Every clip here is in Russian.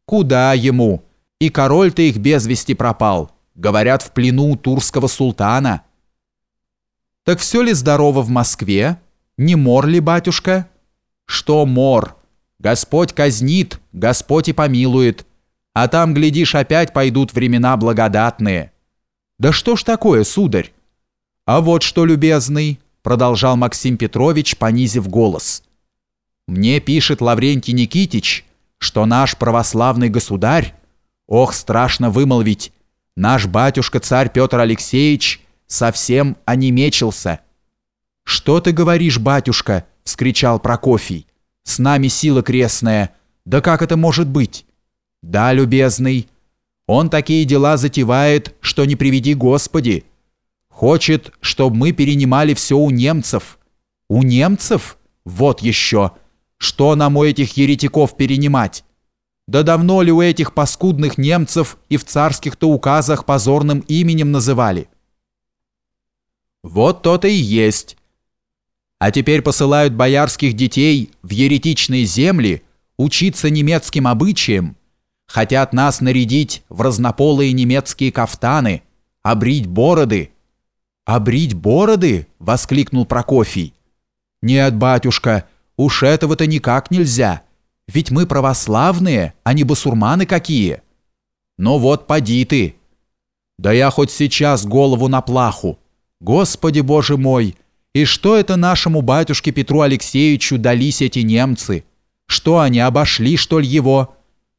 Куда ему? И король-то их без вести пропал. Говорят, в плену у турского султана. Так все ли здорово в Москве? Не мор ли, батюшка? Что мор? Господь казнит, Господь и помилует. А там, глядишь, опять пойдут времена благодатные. Да что ж такое, сударь? А вот что, любезный, продолжал Максим Петрович, понизив голос. Мне пишет Лаврентий Никитич, что наш православный государь, ох, страшно вымолвить, наш батюшка царь Петр Алексеевич совсем онемечился. «Что ты говоришь, батюшка?» – вскричал Прокофий. «С нами сила крестная. Да как это может быть?» «Да, любезный, он такие дела затевает, что не приведи Господи. Хочет, чтобы мы перенимали все у немцев». «У немцев? Вот еще! Что нам у этих еретиков перенимать? Да давно ли у этих паскудных немцев и в царских-то указах позорным именем называли?» «Вот то-то и есть. А теперь посылают боярских детей в еретичные земли учиться немецким обычаям, хотят нас нарядить в разнополые немецкие кафтаны, обрить бороды». «Обрить бороды?» – воскликнул Прокофий. «Нет, батюшка, уж этого-то никак нельзя, ведь мы православные, а не басурманы какие». «Ну вот, поди ты». «Да я хоть сейчас голову на плаху. Господи Боже мой, и что это нашему батюшке Петру Алексеевичу дались эти немцы? Что они, обошли, что ли, его?»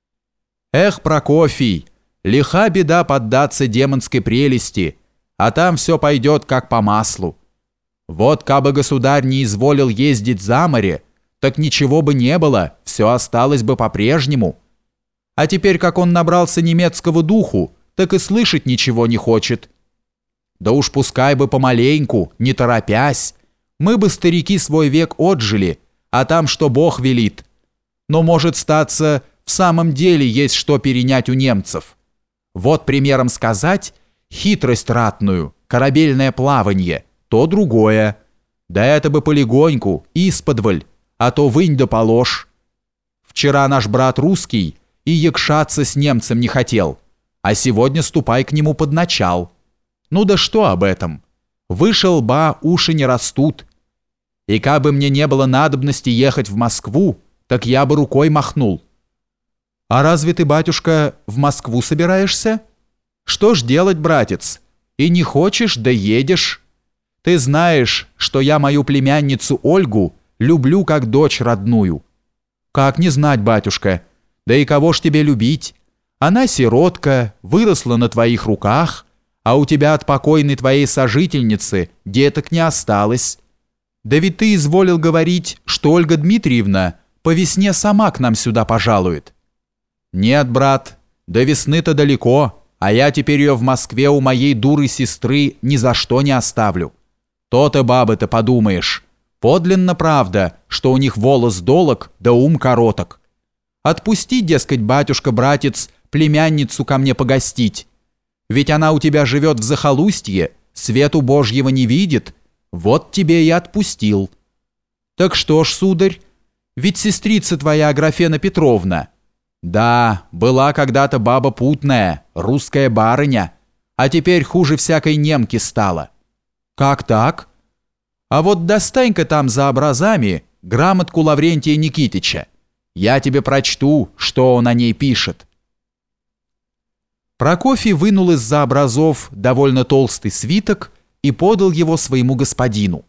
«Эх, Прокофий, лиха беда поддаться демонской прелести, а там все пойдет как по маслу. Вот кабы государь не изволил ездить за море, так ничего бы не было, все осталось бы по-прежнему. А теперь, как он набрался немецкого духу, так и слышать ничего не хочет. Да уж пускай бы помаленьку, не торопясь, мы бы, старики, свой век отжили, а там что Бог велит. Но может статься, в самом деле есть что перенять у немцев. Вот примером сказать, хитрость ратную, корабельное плаванье, то другое. Да это бы полегоньку, исподволь, а то вынь да положь. Вчера наш брат русский и якшаться с немцем не хотел, а сегодня ступай к нему под начал. Ну да что об этом? Выше лба уши не растут. И кабы мне не было надобности ехать в Москву, так я бы рукой махнул». «А разве ты, батюшка, в Москву собираешься? Что ж делать, братец? И не хочешь, да едешь. Ты знаешь, что я мою племянницу Ольгу люблю как дочь родную». «Как не знать, батюшка? Да и кого ж тебе любить? Она сиротка, выросла на твоих руках, а у тебя от покойной твоей сожительницы деток не осталось. Да ведь ты изволил говорить, что Ольга Дмитриевна по весне сама к нам сюда пожалует». «Нет, брат, до весны-то далеко, а я теперь ее в Москве у моей дуры сестры ни за что не оставлю. То-то, бабы-то, подумаешь, подлинно правда, что у них волос долог да ум короток. Отпусти, дескать, батюшка-братец, племянницу ко мне погостить. Ведь она у тебя живет в захолустье, свету Божьего не видит, вот тебе и отпустил». «Так что ж, сударь, ведь сестрица твоя Аграфена Петровна...» «Да, была когда-то баба путная, русская барыня, а теперь хуже всякой немки стала». «Как так?» «А вот достань-ка там за образами грамотку Лаврентия Никитича. Я тебе прочту, что он о ней пишет». Прокофий вынул из-за образов довольно толстый свиток и подал его своему господину.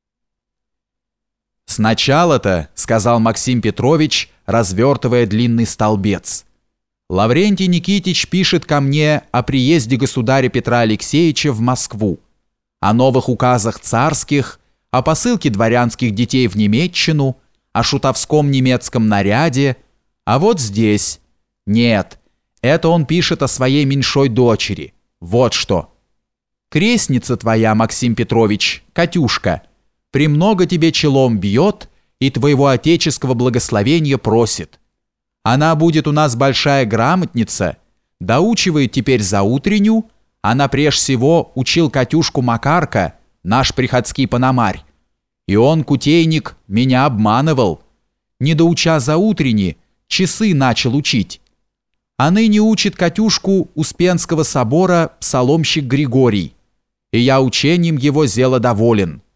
«Сначала-то, — сказал Максим Петрович, развертывая длинный столбец, — Лаврентий Никитич пишет ко мне о приезде государя Петра Алексеевича в Москву, о новых указах царских, о посылке дворянских детей в Немеччину, о шутовском немецком наряде, а вот здесь... Нет, это он пишет о своей меньшой дочери. Вот что. Крестница твоя, Максим Петрович, Катюшка, премного тебе челом бьет и твоего отеческого благословения просит. Она будет у нас большая грамотница, доучивает теперь заутренню, она прежде всего учил Катюшку Макарка, наш приходский пономарь, и он, кутейник, меня обманывал. Не доуча заутренни, часы начал учить. А ныне учит Катюшку Успенского собора псаломщик Григорий, и я учением его зело доволен.